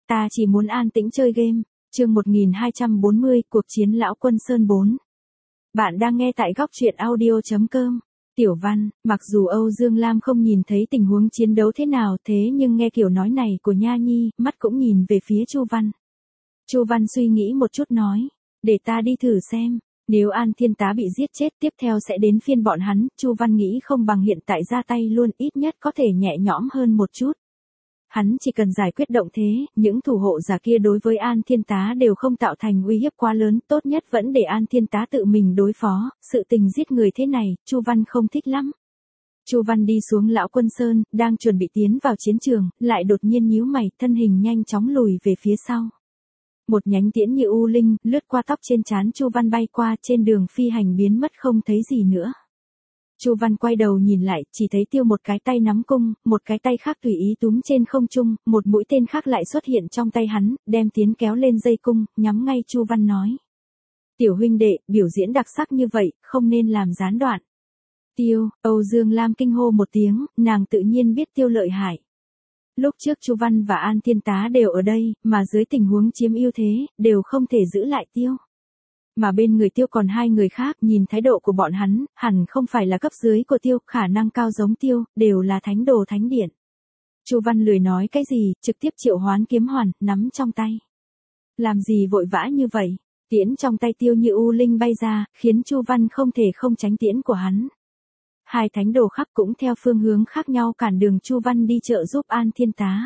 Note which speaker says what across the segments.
Speaker 1: Ta chỉ muốn an tĩnh chơi game. Chương 1240, cuộc chiến lão quân Sơn 4. Bạn đang nghe tại góc truyện audio.com. Tiểu Văn, mặc dù Âu Dương Lam không nhìn thấy tình huống chiến đấu thế nào thế nhưng nghe kiểu nói này của Nha Nhi, mắt cũng nhìn về phía Chu Văn. Chu Văn suy nghĩ một chút nói, để ta đi thử xem, nếu An Thiên Tá bị giết chết tiếp theo sẽ đến phiên bọn hắn, Chu Văn nghĩ không bằng hiện tại ra tay luôn, ít nhất có thể nhẹ nhõm hơn một chút. Hắn chỉ cần giải quyết động thế, những thủ hộ giả kia đối với An Thiên Tá đều không tạo thành uy hiếp quá lớn, tốt nhất vẫn để An Thiên Tá tự mình đối phó, sự tình giết người thế này, Chu Văn không thích lắm. Chu Văn đi xuống lão quân Sơn, đang chuẩn bị tiến vào chiến trường, lại đột nhiên nhíu mày, thân hình nhanh chóng lùi về phía sau. Một nhánh tiễn như u linh, lướt qua tóc trên trán Chu Văn bay qua, trên đường phi hành biến mất không thấy gì nữa. Chu Văn quay đầu nhìn lại, chỉ thấy Tiêu một cái tay nắm cung, một cái tay khác tùy ý túm trên không trung, một mũi tên khác lại xuất hiện trong tay hắn, đem tiến kéo lên dây cung, nhắm ngay Chu Văn nói. Tiểu huynh đệ, biểu diễn đặc sắc như vậy, không nên làm gián đoạn. Tiêu, Âu Dương Lam kinh hô một tiếng, nàng tự nhiên biết Tiêu lợi hại. Lúc trước Chu Văn và An Thiên Tá đều ở đây, mà dưới tình huống chiếm ưu thế, đều không thể giữ lại Tiêu. Mà bên người Tiêu còn hai người khác, nhìn thái độ của bọn hắn, hẳn không phải là cấp dưới của Tiêu, khả năng cao giống Tiêu, đều là thánh đồ thánh điện. Chu Văn lười nói cái gì, trực tiếp triệu hoán kiếm hoàn, nắm trong tay. Làm gì vội vã như vậy? Tiễn trong tay Tiêu như u linh bay ra, khiến Chu Văn không thể không tránh tiễn của hắn. Hai thánh đồ khác cũng theo phương hướng khác nhau cản đường Chu Văn đi trợ giúp An Thiên Tá.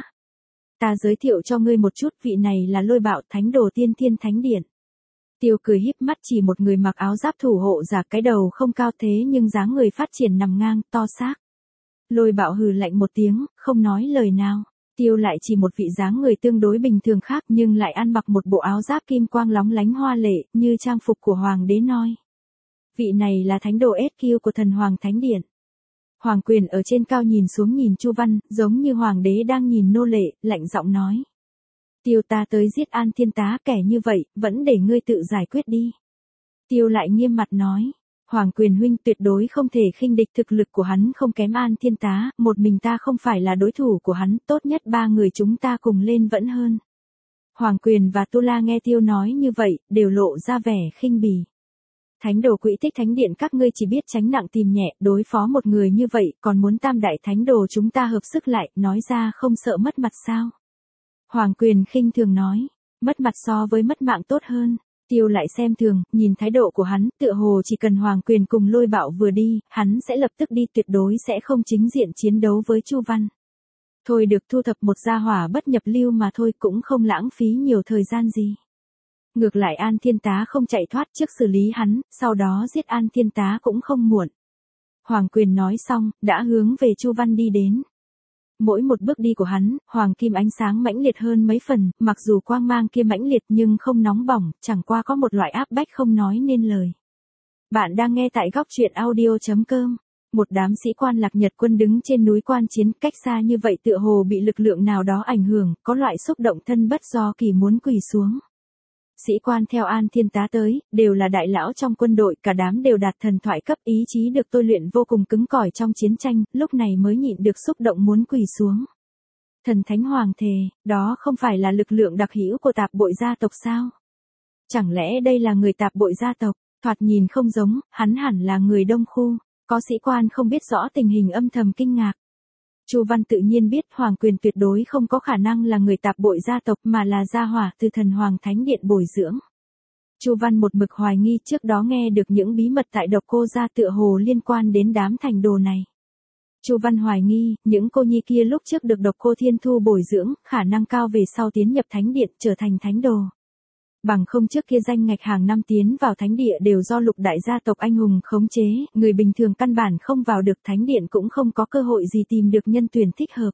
Speaker 1: Ta giới thiệu cho ngươi một chút, vị này là Lôi Bạo, thánh đồ tiên thiên thánh điện. Tiêu cười híp mắt chỉ một người mặc áo giáp thủ hộ giả, cái đầu không cao thế nhưng dáng người phát triển nằm ngang, to xác. Lôi Bạo hừ lạnh một tiếng, không nói lời nào. Tiêu lại chỉ một vị dáng người tương đối bình thường khác nhưng lại ăn mặc một bộ áo giáp kim quang lóng lánh hoa lệ, như trang phục của Hoàng đế noi. Vị này là thánh đồ SQ của thần Hoàng Thánh Điện. Hoàng Quyền ở trên cao nhìn xuống nhìn Chu Văn, giống như Hoàng đế đang nhìn nô lệ, lạnh giọng nói. Tiêu, ta tới giết An Thiên Tá, kẻ như vậy, vẫn để ngươi tự giải quyết đi. Tiêu lại nghiêm mặt nói. Hoàng Quyền huynh tuyệt đối không thể khinh địch, thực lực của hắn không kém An Thiên Tá, một mình ta không phải là đối thủ của hắn, tốt nhất ba người chúng ta cùng lên vẫn hơn. Hoàng Quyền và Tu La nghe Tiêu nói như vậy, đều lộ ra vẻ khinh bỉ. Thánh đồ Quỹ Tích Thánh Điện các ngươi chỉ biết tránh nặng tìm nhẹ, đối phó một người như vậy, còn muốn tam đại thánh đồ chúng ta hợp sức lại, nói ra không sợ mất mặt sao? Hoàng Quyền khinh thường nói, mất mặt so với mất mạng tốt hơn. Tiêu lại xem thường, nhìn thái độ của hắn, tựa hồ chỉ cần Hoàng Quyền cùng Lôi Bạo vừa đi, hắn sẽ lập tức đi, tuyệt đối sẽ không chính diện chiến đấu với Chu Văn. Thôi được, thu thập một gia hỏa bất nhập lưu mà thôi, cũng không lãng phí nhiều thời gian gì. Ngược lại An Thiên Tá không chạy thoát, trước xử lý hắn, sau đó giết An Thiên Tá cũng không muộn. Hoàng Quyền nói xong, đã hướng về Chu Văn đi đến. Mỗi một bước đi của hắn, hoàng kim ánh sáng mãnh liệt hơn mấy phần, mặc dù quang mang kia mãnh liệt nhưng không nóng bỏng, chẳng qua có một loại áp bách không nói nên lời. Bạn đang nghe tại góc truyện audio.com. Một đám sĩ quan Lạc Nhật quân đứng trên núi quan chiến, cách xa như vậy tựa hồ bị lực lượng nào đó ảnh hưởng, có loại xúc động thân bất do kỳ muốn quỳ xuống. Sĩ quan theo An Thiên Tá tới, đều là đại lão trong quân đội, cả đám đều đạt thần thoại cấp, ý chí được tôi luyện vô cùng cứng cỏi trong chiến tranh, lúc này mới nhịn được xúc động muốn quỳ xuống. Thần Thánh Hoàng thề, đó không phải là lực lượng đặc hữu của tạp bội gia tộc sao? Chẳng lẽ đây là người tạp bội gia tộc? Thoạt nhìn không giống, hắn hẳn là người Đông Khu. Có sĩ quan không biết rõ tình hình âm thầm kinh ngạc. Chu Văn tự nhiên biết Hoàng Quyền tuyệt đối không có khả năng là người tạp bội gia tộc mà là gia hỏa từ thần Hoàng Thánh Điện bồi dưỡng. Chu Văn một mực hoài nghi trước đó nghe được những bí mật tại Độc Cô gia tựa hồ liên quan đến đám thành đồ này. Chu Văn hoài nghi, những cô nhi kia lúc trước được Độc Cô Thiên Thu bồi dưỡng, khả năng cao về sau tiến nhập Thánh Điện trở thành thánh đồ. Bằng không trước kia danh ngạch hàng năm tiến vào thánh địa đều do lục đại gia tộc anh hùng khống chế, người bình thường căn bản không vào được, thánh điện cũng không có cơ hội gì tìm được nhân tuyển thích hợp.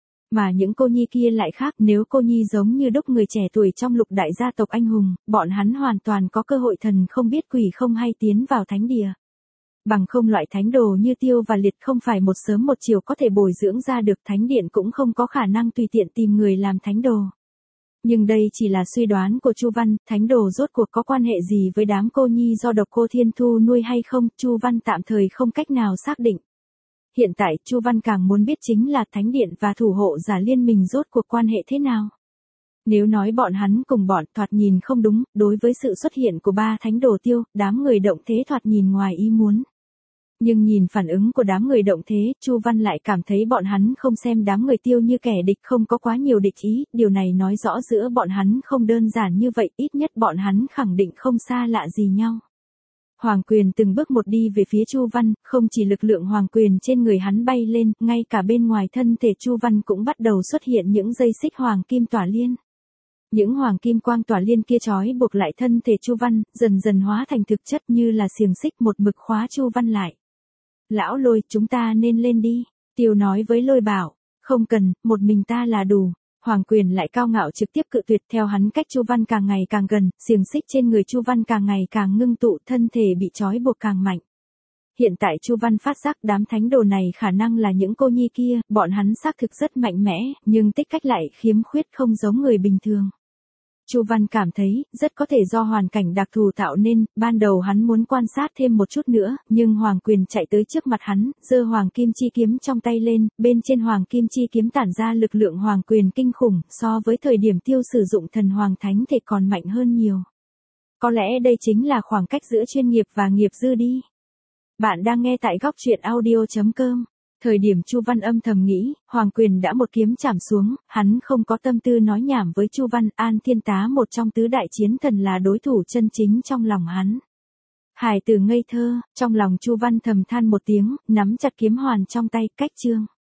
Speaker 1: Mà những cô nhi kia lại khác, nếu cô nhi giống như đúc người trẻ tuổi trong lục đại gia tộc anh hùng, bọn hắn hoàn toàn có cơ hội thần không biết quỷ không hay tiến vào thánh địa. Bằng không loại thánh đồ như Tiêu và Liệt không phải một sớm một chiều có thể bồi dưỡng ra được, thánh điện cũng không có khả năng tùy tiện tìm người làm thánh đồ. Nhưng đây chỉ là suy đoán của Chu Văn, thánh đồ rốt cuộc có quan hệ gì với đám cô nhi do Độc Cô Thiên Thu nuôi hay không, Chu Văn tạm thời không cách nào xác định. Hiện tại, Chu Văn càng muốn biết chính là thánh điện và thủ hộ giả liên minh rốt cuộc quan hệ thế nào. Nếu nói bọn hắn cùng bọn thoạt nhìn không đúng, đối với sự xuất hiện của ba thánh đồ tiêu, đám người động thế thoạt nhìn ngoài ý muốn. Nhưng nhìn phản ứng của đám người động thế, Chu Văn lại cảm thấy bọn hắn không xem đám người tiêu như kẻ địch, không có quá nhiều địch ý, điều này nói rõ giữa bọn hắn không đơn giản như vậy, ít nhất bọn hắn khẳng định không xa lạ gì nhau. Hoàng quyền từng bước một đi về phía Chu Văn, không chỉ lực lượng hoàng quyền trên người hắn bay lên, ngay cả bên ngoài thân thể Chu Văn cũng bắt đầu xuất hiện những dây xích hoàng kim tỏa liên. Những hoàng kim quang tỏa liên kia trói buộc lại thân thể Chu Văn, dần dần hóa thành thực chất như là xiềng xích một mực khóa Chu Văn lại. Lão Lôi, chúng ta nên lên đi. Tiêu nói với Lôi Bảo, không cần, một mình ta là đủ. Hoàng quyền lại cao ngạo trực tiếp cự tuyệt, theo hắn cách Chu Văn càng ngày càng gần, xiềng xích trên người Chu Văn càng ngày càng ngưng tụ, thân thể bị trói buộc càng mạnh. Hiện tại Chu Văn phát giác đám thánh đồ này khả năng là những cô nhi kia, bọn hắn xác thực rất mạnh mẽ, nhưng tích cách lại khiếm khuyết không giống người bình thường. Chu Văn cảm thấy, rất có thể do hoàn cảnh đặc thù tạo nên, ban đầu hắn muốn quan sát thêm một chút nữa, nhưng Hoàng Quyền chạy tới trước mặt hắn, giơ Hoàng Kim Chi Kiếm trong tay lên, bên trên Hoàng Kim Chi Kiếm tản ra lực lượng Hoàng Quyền kinh khủng, so với thời điểm Tiêu sử dụng thần Hoàng Thánh Thể còn mạnh hơn nhiều. Có lẽ đây chính là khoảng cách giữa chuyên nghiệp và nghiệp dư đi. Bạn đang nghe tại góc truyện audio.com. Thời điểm Chu Văn âm thầm nghĩ, Hoàng Quyền đã một kiếm chảm xuống, hắn không có tâm tư nói nhảm với Chu Văn, An Thiên Tá một trong tứ đại chiến thần là đối thủ chân chính trong lòng hắn. Hải tử ngây thơ, trong lòng Chu Văn thầm than một tiếng, nắm chặt kiếm hoàn trong tay, cách chương.